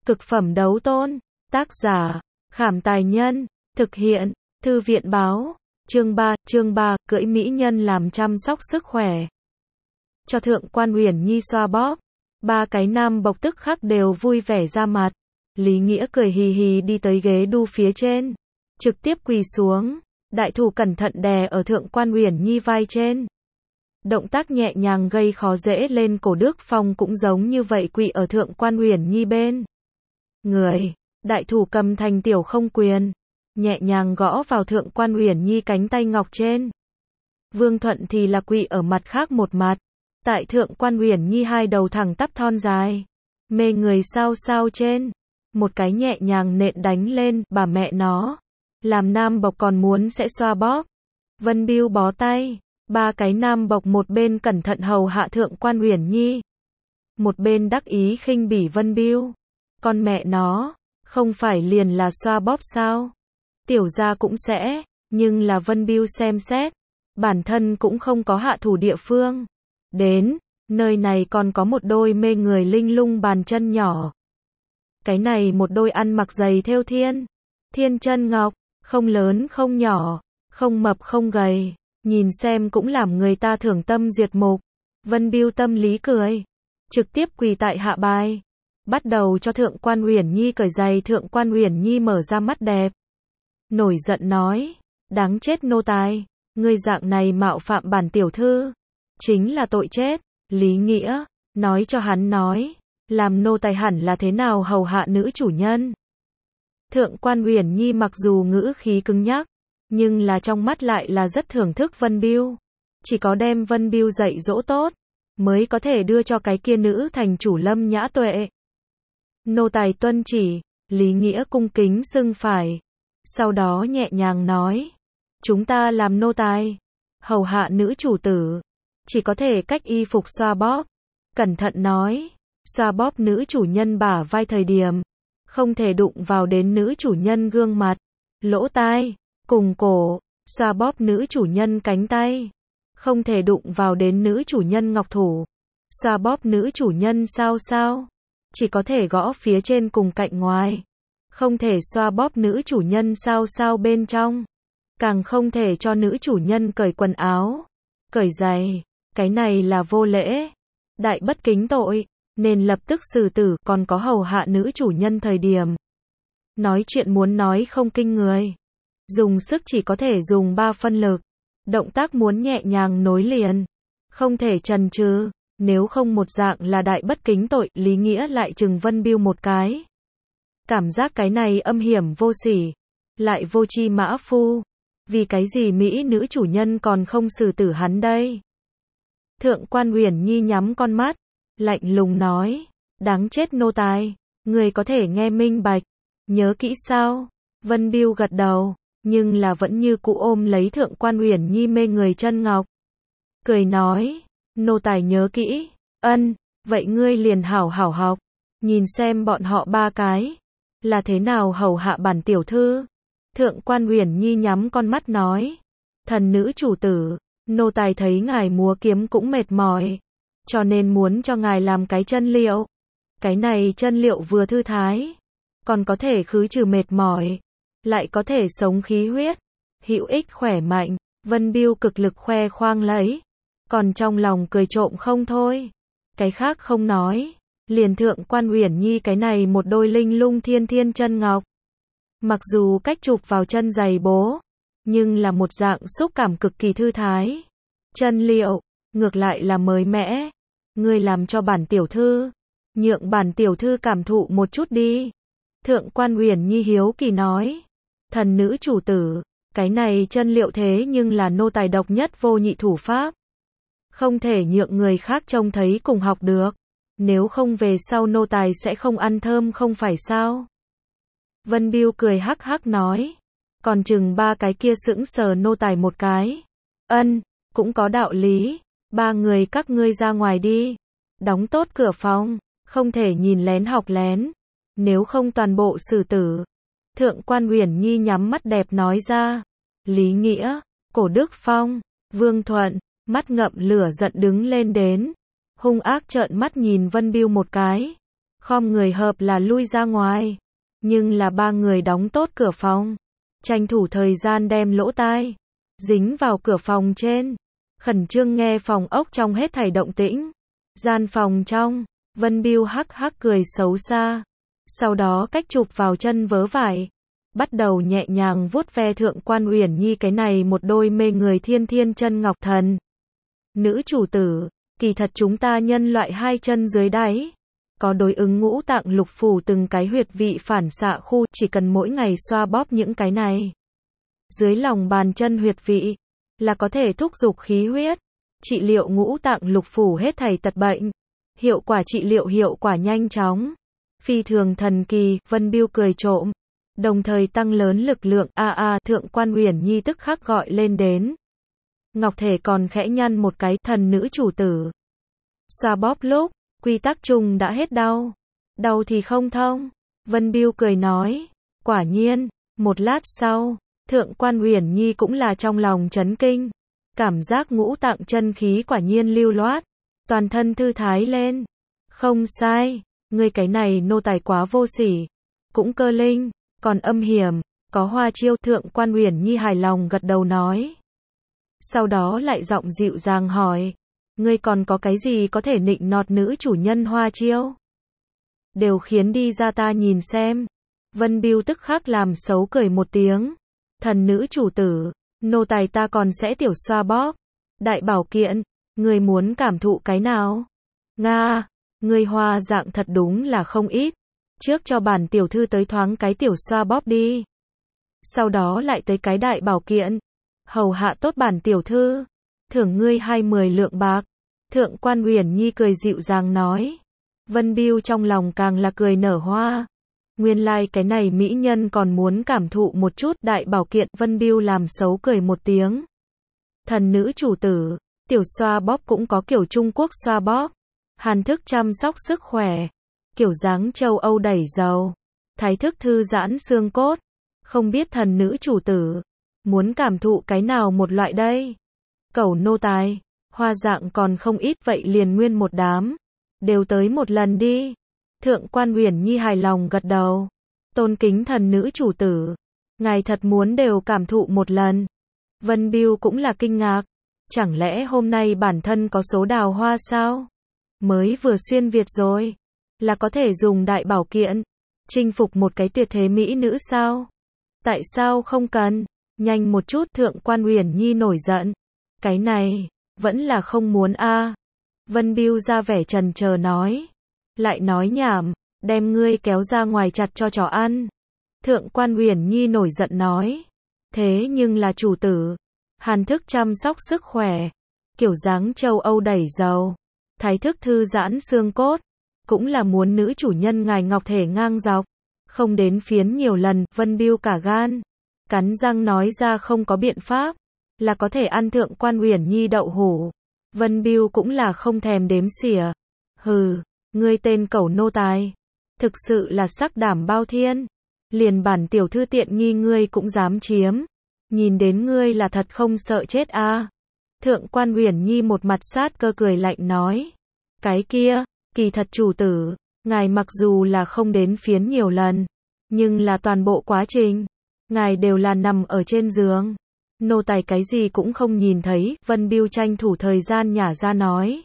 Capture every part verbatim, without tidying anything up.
Cực phẩm đấu tôn. Tác giả, Khảm Tài Nhân. Thực hiện, Thư viện Báo. Chương ba, chương ba, cưỡi mỹ nhân làm chăm sóc sức khỏe. Cho Thượng quan Uyển Nhi xoa bóp. Ba cái nam bộc tức khắc đều vui vẻ ra mặt. Lý Nghĩa cười hì hì đi tới ghế đu phía trên. Trực tiếp quỳ xuống. Đại thủ cẩn thận đè ở Thượng quan Uyển Nhi vai trên. Động tác nhẹ nhàng gây khó dễ lên cổ Đức Phong cũng giống như vậy quỳ ở Thượng quan Uyển Nhi bên người. Đại thủ cầm thành tiểu không quyền. Nhẹ nhàng gõ vào Thượng quan Uyển Nhi cánh tay ngọc trên. Vương Thuận thì là quỳ ở mặt khác một mặt. Tại Thượng quan Uyển Nhi hai đầu thẳng tắp thon dài. Mê người sao sao trên. Một cái nhẹ nhàng nện đánh lên, bà mẹ nó. Làm nam bộc còn muốn sẽ xoa bóp. Vân Bưu bó tay. Ba cái nam bộc một bên cẩn thận hầu hạ Thượng quan Uyển Nhi. Một bên đắc ý khinh bỉ Vân Bưu. Con mẹ nó, không phải liền là xoa bóp sao? Tiểu gia cũng sẽ, nhưng là Vân Bưu xem xét. Bản thân cũng không có hạ thủ địa phương. Đến, nơi này còn có một đôi mê người linh lung bàn chân nhỏ. Cái này một đôi ăn mặc giày thêu thiên. Thiên chân ngọc, không lớn không nhỏ, không mập không gầy. Nhìn xem cũng làm người ta thưởng tâm duyệt mục. Vân Bưu tâm lý cười. Trực tiếp quỳ tại hạ bài. Bắt đầu cho Thượng quan Uyển Nhi cởi giày. Thượng quan Uyển Nhi mở ra mắt đẹp. Nổi giận nói. Đáng chết nô tài. Ngươi dạng này mạo phạm bản tiểu thư. Chính là tội chết. Lý Nghĩa. Nói cho hắn nói. Làm nô tài hẳn là thế nào hầu hạ nữ chủ nhân. Thượng quan Uyển Nhi mặc dù ngữ khí cứng nhắc. Nhưng là trong mắt lại là rất thưởng thức Vân Bưu. Chỉ có đem Vân Bưu dạy dỗ tốt. Mới có thể đưa cho cái kia nữ thành chủ Lâm Nhã Tuệ. Nô tài tuân chỉ. Lý Nghĩa cung kính xưng phải. Sau đó nhẹ nhàng nói. Chúng ta làm nô tài. Hầu hạ nữ chủ tử. Chỉ có thể cách y phục xoa bóp. Cẩn thận nói. Xoa bóp nữ chủ nhân bả vai thời điểm. Không thể đụng vào đến nữ chủ nhân gương mặt. Lỗ tai. Cùng cổ. Xoa bóp nữ chủ nhân cánh tay. Không thể đụng vào đến nữ chủ nhân ngọc thủ. Xoa bóp nữ chủ nhân sao sao. Chỉ có thể gõ phía trên cùng cạnh ngoài. Không thể xoa bóp nữ chủ nhân sao sao bên trong. Càng không thể cho nữ chủ nhân cởi quần áo. Cởi giày. Cái này là vô lễ. Đại bất kính tội. Nên lập tức xử tử. Còn có hầu hạ nữ chủ nhân thời điểm. Nói chuyện muốn nói không kinh người. Dùng sức chỉ có thể dùng ba phân lực. Động tác muốn nhẹ nhàng nối liền. Không thể chần chừ. Nếu không một dạng là đại bất kính tội. Lý Nghĩa lại trừng Vân Bưu một cái. Cảm giác cái này âm hiểm vô sỉ. Lại vô chi mã phu. Vì cái gì Mỹ nữ chủ nhân còn không xử tử hắn đây. Thượng quan Uyển Nhi nhắm con mắt. Lạnh lùng nói. Đáng chết nô tài. Người có thể nghe minh bạch. Nhớ kỹ sao. Vân Bưu gật đầu. Nhưng là vẫn như cũ ôm lấy Thượng quan Uyển Nhi mê người chân ngọc. Cười nói. Nô tài nhớ kỹ. Ân. Vậy ngươi liền hảo hảo học. Nhìn xem bọn họ ba cái. Là thế nào hầu hạ bản tiểu thư. Thượng quan Uyển Nhi nhắm con mắt nói. Thần nữ chủ tử. Nô tài thấy ngài múa kiếm cũng mệt mỏi. Cho nên muốn cho ngài làm cái chân liệu. Cái này chân liệu vừa thư thái. Còn có thể khứ trừ mệt mỏi. Lại có thể sống khí huyết. Hữu ích khỏe mạnh. Vân Bưu cực lực khoe khoang lấy. Còn trong lòng cười trộm không thôi. Cái khác không nói. Liền Thượng quan Uyển Nhi cái này một đôi linh lung thiên thiên chân ngọc. Mặc dù cách chụp vào chân giày bố. Nhưng là một dạng xúc cảm cực kỳ thư thái. Chân liệu. Ngược lại là mới mẻ. Ngươi làm cho bản tiểu thư. Nhượng bản tiểu thư cảm thụ một chút đi. Thượng quan Uyển Nhi hiếu kỳ nói. Thần nữ chủ tử. Cái này chân liệu thế nhưng là nô tài độc nhất vô nhị thủ pháp. Không thể nhượng người khác trông thấy cùng học được. Nếu không về sau nô tài sẽ không ăn thơm không phải sao. Vân Bưu cười hắc hắc nói. Còn chừng ba cái kia sững sờ nô tài một cái. Ân, cũng có đạo lý. Ba người các ngươi ra ngoài đi. Đóng tốt cửa phòng. Không thể nhìn lén học lén. Nếu không toàn bộ xử tử. Thượng quan Uyển Nhi nhắm mắt đẹp nói ra. Lý Nghĩa, Cổ Đức Phong, Vương Thuận, mắt ngậm lửa giận đứng lên đến. Hung ác trợn mắt nhìn Vân Bưu một cái. khom người hợp là lui ra ngoài. Nhưng là ba người đóng tốt cửa phòng. Tranh thủ thời gian đem lỗ tai dính vào cửa phòng trên. Khẩn trương nghe phòng ốc trong hết thảy động tĩnh. Gian phòng trong, Vân Biêu hắc hắc cười xấu xa. Sau đó cách chụp vào chân vớ vải. Bắt đầu nhẹ nhàng vuốt ve Thượng Quan Uyển Nhi cái này một đôi mê người thiên thiên chân ngọc thần. Nữ chủ tử, kỳ thật chúng ta nhân loại hai chân dưới đáy. Có đối ứng ngũ tạng lục phủ từng cái huyệt vị phản xạ khu, chỉ cần mỗi ngày xoa bóp những cái này. Dưới lòng bàn chân huyệt vị, là có thể thúc giục khí huyết, trị liệu ngũ tạng lục phủ hết thảy tật bệnh. Hiệu quả trị liệu hiệu quả nhanh chóng. Phi thường thần kỳ, Vân Biêu cười trộm. Đồng thời tăng lớn lực lượng, a a Thượng Quan Uyển Nhi tức khắc gọi lên đến. Ngọc thể còn khẽ nhăn một cái, thần nữ chủ tử. Xoa bóp lúc, quy tắc chung đã hết đau. Đau thì không thông. Vân Biêu cười nói. Quả nhiên, một lát sau, Thượng Quan Uyển Nhi cũng là trong lòng chấn kinh. Cảm giác ngũ tạng chân khí quả nhiên lưu loát. Toàn thân thư thái lên. Không sai, ngươi cái này nô tài quá vô sỉ. Cũng cơ linh, còn âm hiểm, có hoa chiêu. Thượng Quan Uyển Nhi hài lòng gật đầu nói. Sau đó lại giọng dịu dàng hỏi. Ngươi còn có cái gì có thể nịnh nọt nữ chủ nhân hoa chiêu? Đều khiến đi ra ta nhìn xem. Vân Biêu tức khắc làm xấu cười một tiếng. Thần nữ chủ tử, nô tài ta còn sẽ tiểu xoa bóp. Đại bảo kiện, ngươi muốn cảm thụ cái nào? Nga, ngươi hoa dạng thật đúng là không ít. Trước cho bản tiểu thư tới thoáng cái tiểu xoa bóp đi. Sau đó lại tới cái đại bảo kiện. Hầu hạ tốt bản tiểu thư. Thưởng ngươi hai mươi lượng bạc. Thượng Quan Uyển Nhi cười dịu dàng nói. Vân Biêu trong lòng càng là cười nở hoa. Nguyên lai like cái này mỹ nhân còn muốn cảm thụ một chút đại bảo kiện. Vân Biêu làm xấu cười một tiếng. Thần nữ chủ tử, tiểu xoa bóp cũng có kiểu Trung Quốc xoa bóp. Hàn thức chăm sóc sức khỏe. Kiểu dáng châu Âu đẩy dầu. Thái thức thư giãn xương cốt. Không biết thần nữ chủ tử muốn cảm thụ cái nào một loại đây? Cẩu nô tài, hoa dạng còn không ít, vậy liền nguyên một đám. Đều tới một lần đi. Thượng Quan Uyển Nhi hài lòng gật đầu. Tôn kính thần nữ chủ tử. Ngài thật muốn đều cảm thụ một lần. Vân Biêu cũng là kinh ngạc. Chẳng lẽ hôm nay bản thân có số đào hoa sao? Mới vừa xuyên Việt rồi. Là có thể dùng đại bảo kiện. Chinh phục một cái tuyệt thế mỹ nữ sao? Tại sao không cần? Nhanh một chút. Thượng Quan Uyển Nhi nổi giận. Cái này, vẫn là không muốn a. À. Vân Biêu ra vẻ trần chờ nói. Lại nói nhảm, đem ngươi kéo ra ngoài chặt cho chó ăn. Thượng Quan Uyển Nhi nổi giận nói. Thế nhưng là chủ tử. Hàn thức chăm sóc sức khỏe. Kiểu dáng châu Âu đẩy dầu. Thái thức thư giãn xương cốt. Cũng là muốn nữ chủ nhân ngài ngọc thể ngang dọc. Không đến phiến nhiều lần. Vân Biêu cả gan. Cắn răng nói ra không có biện pháp. Là có thể ăn Thượng Quan Uyển Nhi đậu hũ. Vân Biêu cũng là không thèm đếm xỉa. Hừ, ngươi tên cẩu nô tài. Thực sự là sắc đảm bao thiên. Liền bản tiểu thư tiện nghi ngươi cũng dám chiếm. Nhìn đến ngươi là thật không sợ chết a. À. Thượng Quan Uyển Nhi một mặt sát cơ cười lạnh nói. Cái kia, kỳ thật chủ tử, ngài mặc dù là không đến phiến nhiều lần. Nhưng là toàn bộ quá trình. Ngài đều là nằm ở trên giường. Nô tài cái gì cũng không nhìn thấy. Vân Biêu tranh thủ thời gian nhả ra nói.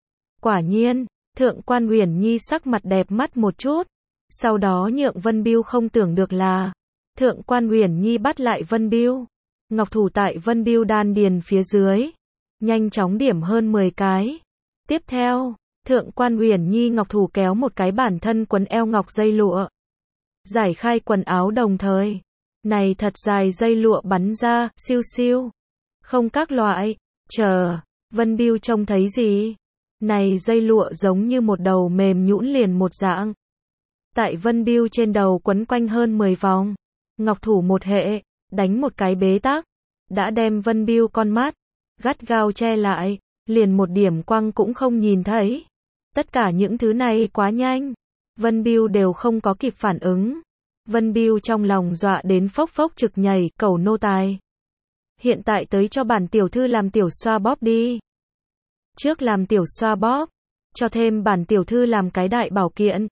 Quả nhiên, Thượng Quan Uyển Nhi sắc mặt đẹp mắt một chút. Sau đó nhượng Vân Biêu không tưởng được là. Thượng Quan Uyển Nhi bắt lại Vân Biêu. Ngọc thủ tại Vân Biêu đan điền phía dưới. Nhanh chóng điểm hơn mười cái. Tiếp theo, Thượng Quan Uyển Nhi ngọc thủ kéo một cái bản thân quần eo ngọc dây lụa. Giải khai quần áo đồng thời. Này thật dài dây lụa bắn ra, siêu siêu. Không các loại. Chờ, Vân Biêu trông thấy gì? Này dây lụa giống như một đầu mềm nhũn liền một dạng. Tại Vân Biêu trên đầu quấn quanh hơn mười vòng. Ngọc thủ một hệ, đánh một cái bế tắc. Đã đem Vân Biêu con mắt gắt gao che lại, liền một điểm quang cũng không nhìn thấy. Tất cả những thứ này quá nhanh. Vân Biêu đều không có kịp phản ứng. Vân Biêu trong lòng dọa đến phốc phốc trực nhảy, cẩu nô tài. Hiện tại tới cho bản tiểu thư làm tiểu xoa bóp đi. Trước làm tiểu xoa bóp, cho thêm bản tiểu thư làm cái đại bảo kiện.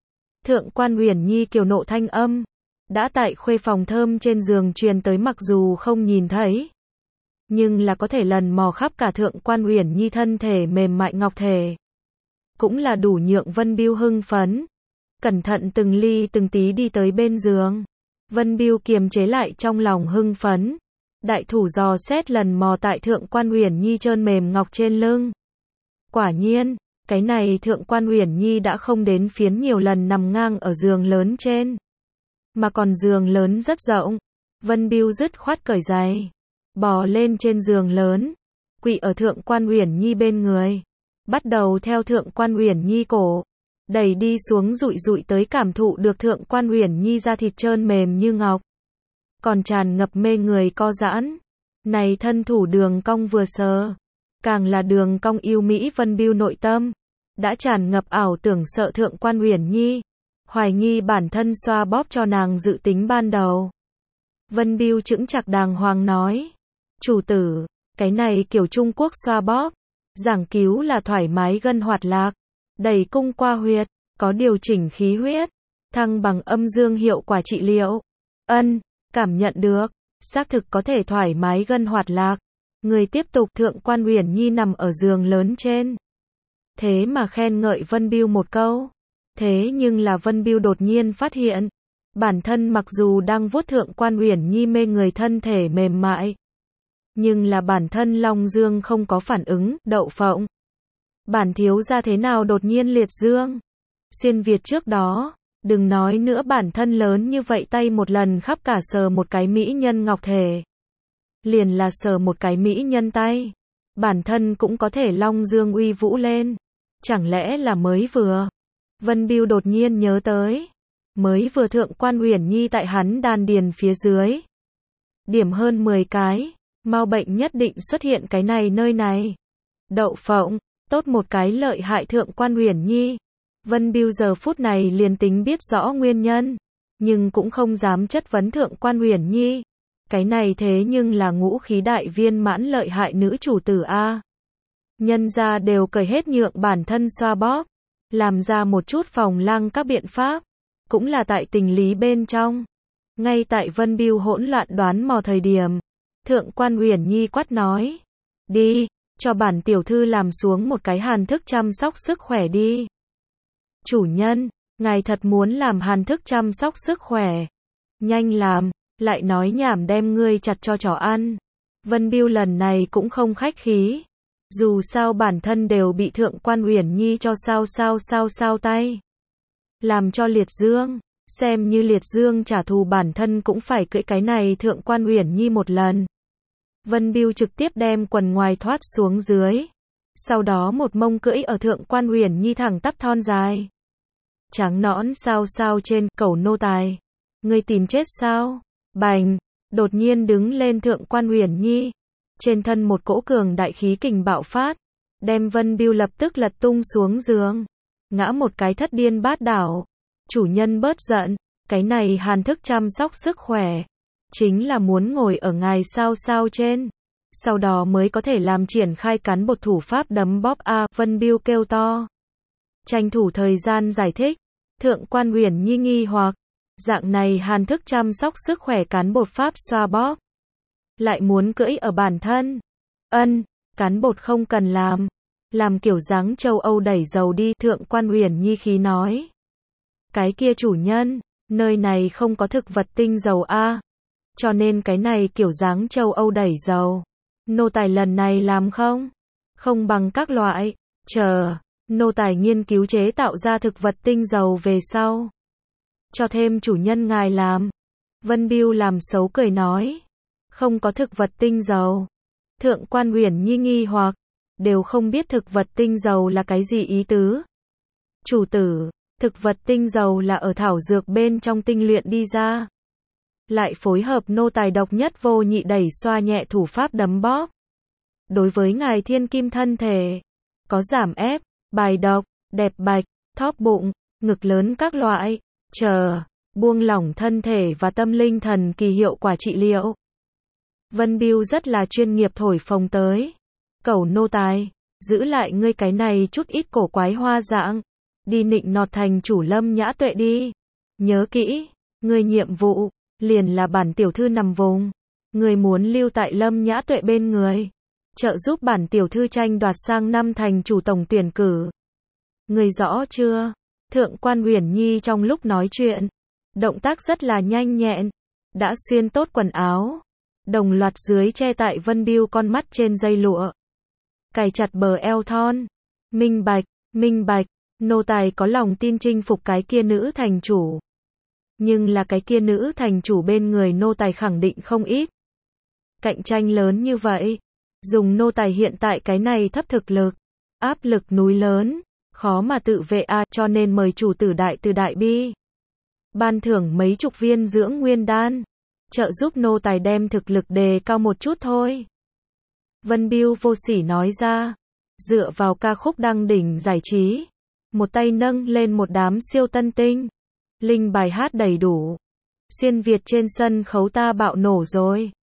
Thượng quan Uyển Nhi kiều nộ thanh âm, đã tại khuê phòng thơm trên giường truyền tới, mặc dù không nhìn thấy, nhưng là có thể lần mò khắp cả Thượng quan Uyển Nhi thân thể mềm mại ngọc thể. Cũng là đủ nhượng Vân Bưu hưng phấn. Cẩn thận từng ly từng tí đi tới bên giường. Vân Bưu kiềm chế lại trong lòng hưng phấn. Đại thủ dò xét lần mò tại Thượng quan Uyển Nhi trơn mềm ngọc trên lưng. Quả nhiên, cái này Thượng quan Uyển Nhi đã không đến phiến nhiều lần nằm ngang ở giường lớn trên, mà còn giường lớn rất rộng. Vân Bưu dứt khoát cởi giày, bò lên trên giường lớn, quỵ ở Thượng quan Uyển Nhi bên người, bắt đầu theo Thượng quan Uyển Nhi cổ đẩy đi xuống, dụi dụi tới cảm thụ được Thượng quan Uyển Nhi da thịt trơn mềm như ngọc, còn tràn ngập mê người co giãn. Này thân thủ đường cong vừa sờ, càng là đường cong yêu mỹ. Vân Bưu nội tâm đã tràn ngập ảo tưởng sợ Thượng quan Uyển Nhi hoài nghi bản thân xoa bóp cho nàng dự tính ban đầu. Vân Bưu chững chạc đàng hoàng nói, chủ tử, cái này kiểu Trung Quốc xoa bóp, giảng cứu là thoải mái gân hoạt lạc, đẩy cung qua huyệt, có điều chỉnh khí huyết, thăng bằng âm dương hiệu quả trị liệu. Ân, cảm nhận được, xác thực có thể thoải mái gân hoạt lạc. Người tiếp tục. Thượng quan Uyển Nhi nằm ở giường lớn trên, thế mà khen ngợi Vân Bưu một câu. Thế nhưng là Vân Bưu đột nhiên phát hiện, bản thân mặc dù đang vuốt Thượng quan Uyển Nhi mê người thân thể mềm mại, nhưng là bản thân long dương không có phản ứng. Đậu phộng, bản thiếu gia thế nào đột nhiên liệt dương? Xuyên Việt trước đó, đừng nói nữa bản thân lớn như vậy tay một lần khắp cả sờ một cái mỹ nhân ngọc thể. Liền là sờ một cái mỹ nhân tay, bản thân cũng có thể long dương uy vũ lên. Chẳng lẽ là mới vừa? Vân Bưu đột nhiên nhớ tới, mới vừa Thượng quan Uyển Nhi tại hắn đan điền phía dưới điểm hơn mười cái, mau bệnh nhất định xuất hiện cái này nơi này. Đậu phộng, tốt một cái lợi hại Thượng quan Uyển Nhi. Vân Bưu giờ phút này liền tính biết rõ nguyên nhân, nhưng cũng không dám chất vấn Thượng quan Uyển Nhi. Cái này thế nhưng là ngũ khí đại viên mãn lợi hại nữ chủ tử a. Nhân gia đều cởi hết nhượng bản thân xoa bóp, làm ra một chút phòng lăng các biện pháp, cũng là tại tình lý bên trong. Ngay tại Vân Bưu hỗn loạn đoán mò thời điểm, Thượng quan Uyển Nhi quát nói, đi, cho bản tiểu thư làm xuống một cái hàn thức chăm sóc sức khỏe đi. Chủ nhân, ngài thật muốn làm hàn thức chăm sóc sức khỏe? Nhanh làm, lại nói nhảm đem ngươi chặt cho chó ăn. Vân Bưu lần này cũng không khách khí. Dù sao bản thân đều bị Thượng quan Uyển Nhi cho sao sao sao sao tay, làm cho liệt dương, xem như liệt dương trả thù bản thân cũng phải cưỡi cái này Thượng quan Uyển Nhi một lần. Vân Bưu trực tiếp đem quần ngoài thoát xuống dưới, sau đó một mông cưỡi ở Thượng quan Uyển Nhi thẳng tắp thon dài, trắng nõn sao sao trên. Cẩu nô tài, ngươi tìm chết sao? Bành, đột nhiên đứng lên Thượng quan Uyển Nhi, trên thân một cỗ cường đại khí kình bạo phát, đem Vân Bưu lập tức lật tung xuống giường, ngã một cái thất điên bát đảo. Chủ nhân bớt giận, cái này hàn thức chăm sóc sức khỏe, chính là muốn ngồi ở ngài sao sao trên, sau đó mới có thể làm triển khai cán bột thủ pháp đấm bóp a. À, Vân Bưu kêu to, tranh thủ thời gian giải thích. Thượng quan Uyển Nhi nghi hoặc, dạng này hàn thức chăm sóc sức khỏe cán bột pháp xoa bóp, lại muốn cưỡi ở bản thân. Ân, cán bột không cần làm, làm kiểu dáng châu Âu đẩy dầu đi. Thượng quan Uyển Nhi khí nói, cái kia chủ nhân, nơi này không có thực vật tinh dầu a, cho nên cái này kiểu dáng châu Âu đẩy dầu, nô tài lần này làm không? Không bằng các loại, chờ, nô tài nghiên cứu chế tạo ra thực vật tinh dầu về sau, cho thêm chủ nhân ngài làm. Vân Bưu làm xấu cười nói, không có thực vật tinh dầu. Thượng quan Uyển Nhi nghi hoặc, đều không biết thực vật tinh dầu là cái gì ý tứ. Chủ tử, thực vật tinh dầu là ở thảo dược bên trong tinh luyện đi ra, lại phối hợp nô tài độc nhất vô nhị đẩy xoa nhẹ thủ pháp đấm bóp. Đối với ngài thiên kim thân thể, có giảm ép, bài độc, đẹp bạch, thóp bụng, ngực lớn các loại, chờ, buông lỏng thân thể và tâm linh thần kỳ hiệu quả trị liệu. Vân Bưu rất là chuyên nghiệp thổi phồng tới, cẩu nô tài, giữ lại ngươi cái này chút ít cổ quái hoa dạng, đi nịnh nọt thành chủ Lâm Nhã Tuệ đi. Nhớ kỹ, người nhiệm vụ, liền là bản tiểu thư nằm vùng. Người muốn lưu tại Lâm Nhã Tuệ bên người. Trợ giúp bản tiểu thư tranh đoạt sang năm thành chủ tổng tuyển cử. Người rõ chưa? Thượng quan Uyển Nhi trong lúc nói chuyện, động tác rất là nhanh nhẹn. Đã xuyên tốt quần áo. Đồng loạt dưới che tại Vân Biêu con mắt trên dây lụa. Cài chặt bờ eo thon. Minh bạch, minh bạch, nô tài có lòng tin chinh phục cái kia nữ thành chủ. Nhưng là cái kia nữ thành chủ bên người nô tài khẳng định không ít. Cạnh tranh lớn như vậy, dùng nô tài hiện tại cái này thấp thực lực, áp lực núi lớn, khó mà tự vệ a, à, cho nên mời chủ tử đại từ đại bi. Ban thưởng mấy chục viên dưỡng nguyên đan, trợ giúp nô tài đem thực lực đề cao một chút thôi. Vân Biêu vô sỉ nói ra, dựa vào ca khúc đăng đỉnh giải trí, một tay nâng lên một đám siêu tân tinh. Linh bài hát đầy đủ. Xuyên Việt trên sân khấu ta bạo nổ rồi.